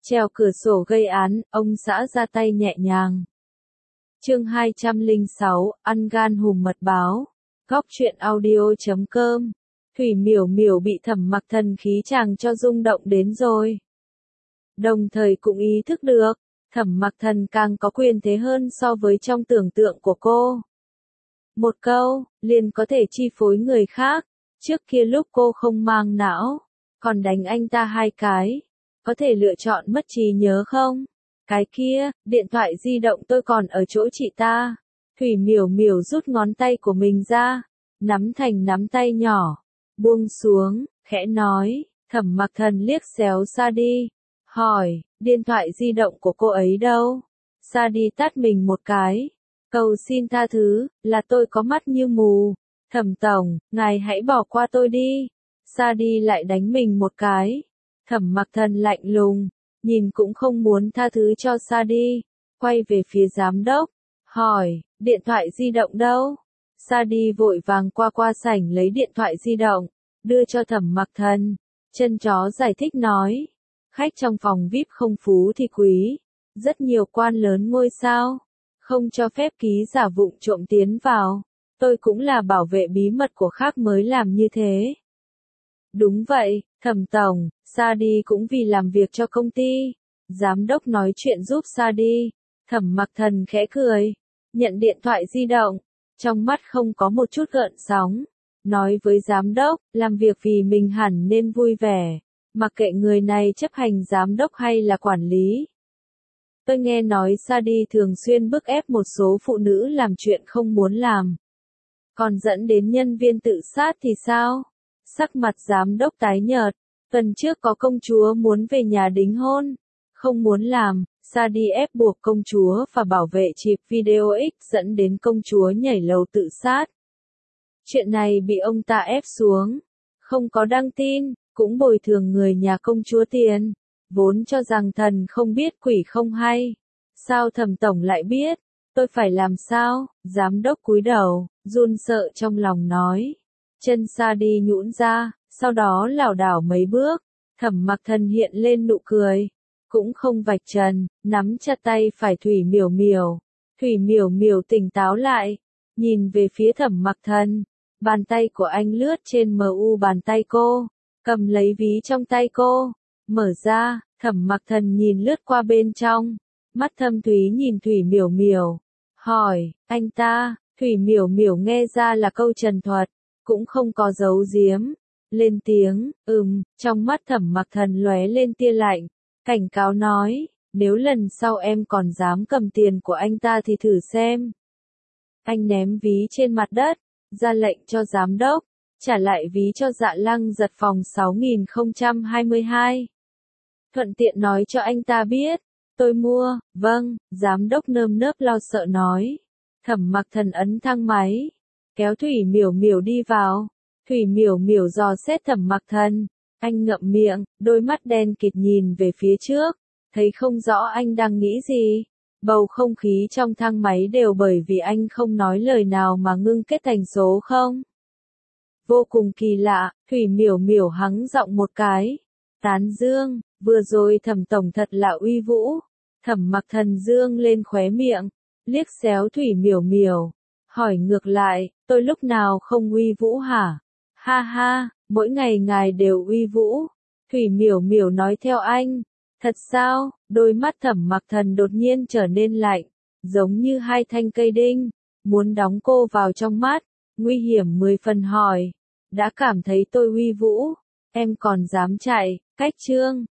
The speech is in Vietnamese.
Trèo cửa sổ gây án, ông xã ra tay nhẹ nhàng. Chương 206, ăn gan hùm mật báo. Góc truyện audio.com. Thủy Miểu Miểu bị Thẩm Mặc Thần khí chàng cho rung động đến rồi. Đồng thời cũng ý thức được, Thẩm Mặc Thần càng có quyền thế hơn so với trong tưởng tượng của cô. Một câu, liền có thể chi phối người khác. Trước kia lúc cô không mang não, còn đánh anh ta 2 cái. Có thể lựa chọn mất trí nhớ không? Cái kia, điện thoại di động tôi còn ở chỗ chị ta. Thủy Miểu Miểu rút ngón tay của mình ra, nắm thành nắm tay nhỏ, buông xuống, khẽ nói. Thẩm Mặc Thần liếc xéo Sadi, hỏi, điện thoại di động của cô ấy đâu? Sadi tát mình một cái. Cầu xin tha thứ, là tôi có mắt như mù. Thẩm tổng, ngài hãy bỏ qua tôi đi. Sadi lại đánh mình một cái. Thẩm Mặc Thần lạnh lùng, nhìn cũng không muốn tha thứ cho Sadi, quay về phía giám đốc, hỏi, điện thoại di động đâu? Sadi vội vàng qua sảnh lấy điện thoại di động, đưa cho Thẩm Mặc Thần. Chân chó giải thích nói, khách trong phòng VIP không phú thì quý, rất nhiều quan lớn ngôi sao, không cho phép ký giả vụng trộm tiến vào, tôi cũng là bảo vệ bí mật của khác mới làm như thế. Đúng vậy, Thẩm tổng, Sadi cũng vì làm việc cho công ty. Giám đốc nói chuyện giúp Sadi. Thẩm Mặc Thần khẽ cười, nhận điện thoại di động, trong mắt không có một chút gợn sóng. Nói với giám đốc, làm việc vì mình hẳn nên vui vẻ, mặc kệ người này chấp hành giám đốc hay là quản lý. Tôi nghe nói Sadi thường xuyên bức ép một số phụ nữ làm chuyện không muốn làm. Còn dẫn đến nhân viên tự sát thì sao? Sắc mặt giám đốc tái nhợt, tuần trước có công chúa muốn về nhà đính hôn, không muốn làm, Sadi ép buộc công chúa và bảo vệ chụp video dẫn đến công chúa nhảy lầu tự sát. Chuyện này bị ông ta ép xuống, không có đăng tin, cũng bồi thường người nhà công chúa tiền, vốn cho rằng thần không biết quỷ không hay. Sao Thẩm tổng lại biết? Tôi phải làm sao? Giám đốc cúi đầu, run sợ trong lòng nói. Chân Sadi nhũn ra, sau đó lảo đảo mấy bước. Thẩm Mặc Thần hiện lên nụ cười, cũng không vạch trần, nắm chặt tay phải Thủy Miểu Miểu. Thủy Miểu Miểu tỉnh táo lại, nhìn về phía Thẩm Mặc Thần. Bàn tay của anh lướt trên mu bàn tay cô, cầm lấy ví trong tay cô, mở ra. Thẩm Mặc Thần nhìn lướt qua bên trong, mắt thâm thúy nhìn Thủy Miểu Miểu, hỏi, anh ta? Thủy Miểu Miểu nghe ra là câu trần thuật, cũng không có giấu giếm, lên tiếng, trong mắt Thẩm Mặc Thần lóe lên tia lạnh, cảnh cáo nói, nếu lần sau em còn dám cầm tiền của anh ta thì thử xem. Anh ném ví trên mặt đất, ra lệnh cho giám đốc, trả lại ví cho Dạ Lăng Giật phòng 6022. Thuận tiện nói cho anh ta biết, tôi mua, vâng, giám đốc nơm nớp lo sợ nói. Thẩm Mặc Thần ấn thang máy, kéo Thủy Miểu Miểu đi vào. Thủy Miểu Miểu dò xét Thẩm Mặc Thần, anh ngậm miệng, đôi mắt đen kịt nhìn về phía trước, thấy không rõ anh đang nghĩ gì. Bầu không khí trong thang máy đều bởi vì anh không nói lời nào mà ngưng kết thành số 0. Vô cùng kỳ lạ, Thủy Miểu Miểu hắng giọng một cái, tán dương, vừa rồi Thẩm tổng thật là uy vũ. Thẩm Mặc Thần dương lên khóe miệng, liếc xéo Thủy Miểu Miểu, hỏi ngược lại, tôi lúc nào không uy vũ hả? Ha ha, mỗi ngày ngài đều uy vũ. Thủy Miểu Miểu nói theo anh. Thật sao? Đôi mắt Thẩm Mặc Thần đột nhiên trở nên lạnh, giống như 2 thanh cây đinh, muốn đóng cô vào trong mắt. Nguy hiểm 10 phần hỏi, đã cảm thấy tôi uy vũ, em còn dám chạy? Cách chương